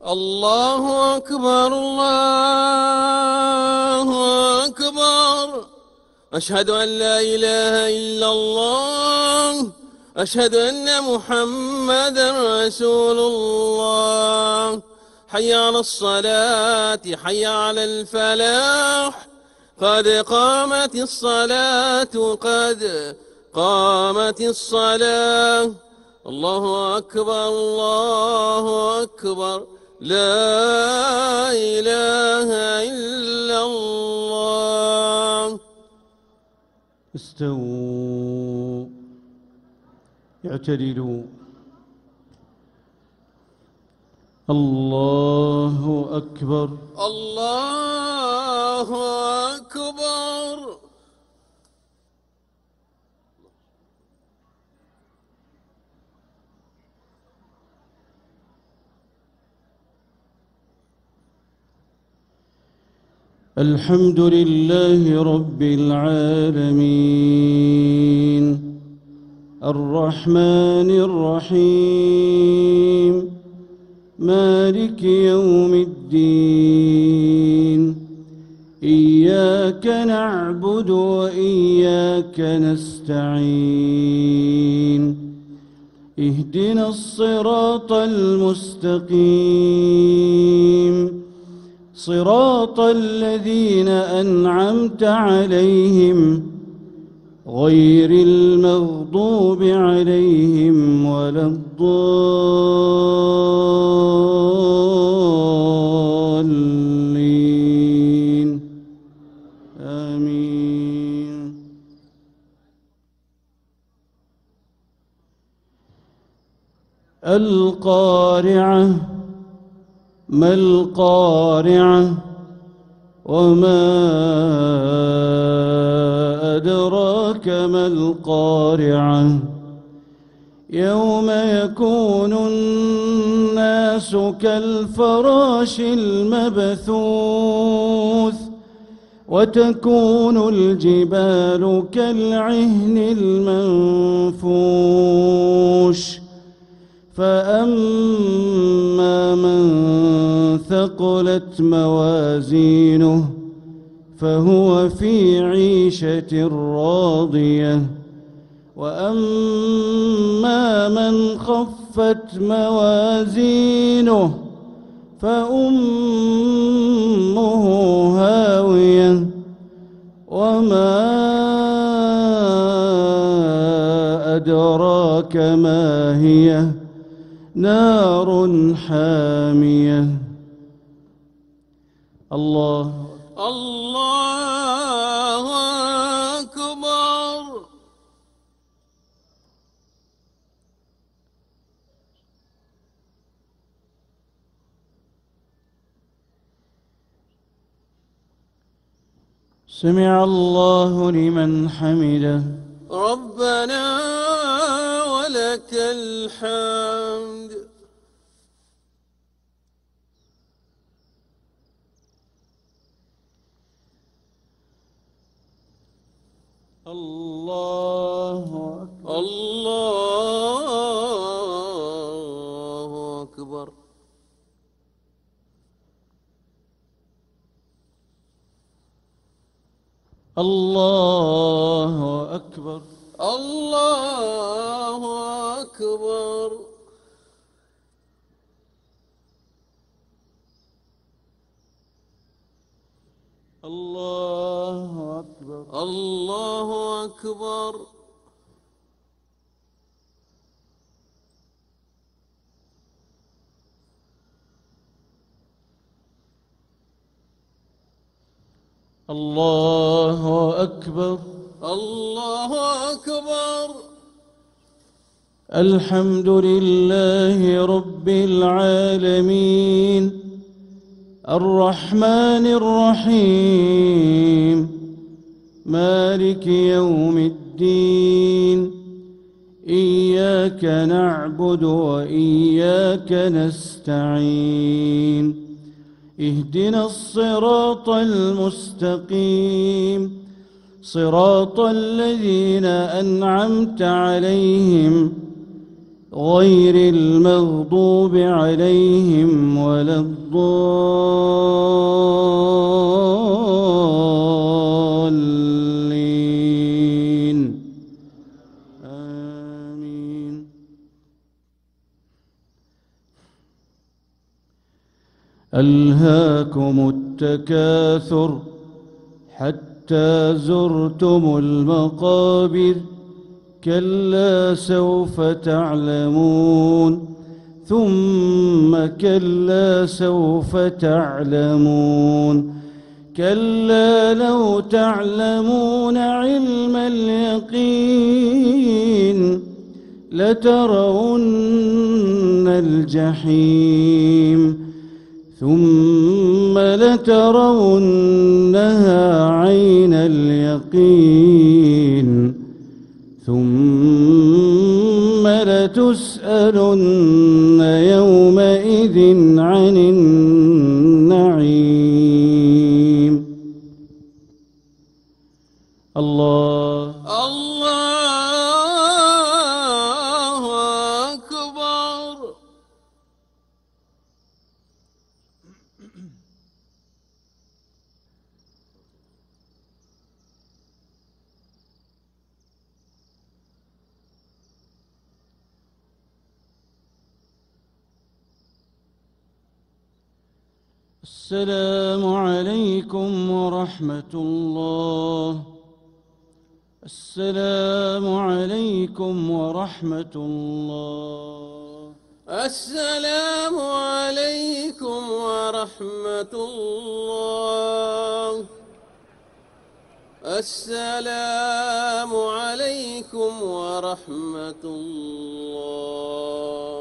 الله أكبر الله أكبر. أشهد أن لا إله إلا الله. أشهد أن محمدا رسول الله. حي على الصلاة، حي على الفلاح، قد قامت الصلاة، قد قامت الصلاة. الله أكبر الله أكبر. لا إله إلا الله. استووا، اعتدلوا. الله أكبر الله أكبر. الحمد لله رب العالمين الرحمن الرحيم مالك يوم الدين. إياك نعبد وإياك نستعين. اهدنا الصراط المستقيم، صراط الذين أنعمت عليهم غير المغضوب عليهم ولا الضالين. آمين. القارعة. ما القارعة؟ وما أدراك ما القارعة؟ يوم يكون الناس كالفراش المبثوث، وتكون الجبال كالعهن المنفوش. فأما من ثقلت موازينه فهو في عيشة راضية. وأما من خفت موازينه فأمه هاوية. وما أدراك ما هي؟ نار حامية. الله الله أكبر. سمع الله لمن حمده. ربنا ولك الحمد. الله أكبر. الله أكبر. الله أكبر. الله أكبر. الله أكبر. الله أكبر. الله أكبر. الله أكبر. الحمد لله رب العالمين الرحمن الرحيم مالك يوم الدين. إياك نعبد وإياك نستعين. اهدنا الصراط المستقيم، صراط الذين أنعمت عليهم غير المغضوب عليهم ولا الضالين آمين. ألهاكم التكاثر حتى زرتم المقابر كلا سوف تعلمون ثم كلا سوف تعلمون كلا لو تعلمون علم اليقين لترون الجحيم ثم لترونها عين اليقين ثم لتسألن يومئذ عن النعيم. الله أكبر. السلام عليكم ورحمة الله. السلام عليكم ورحمة الله. السلام عليكم ورحمة الله. السلام عليكم ورحمة الله.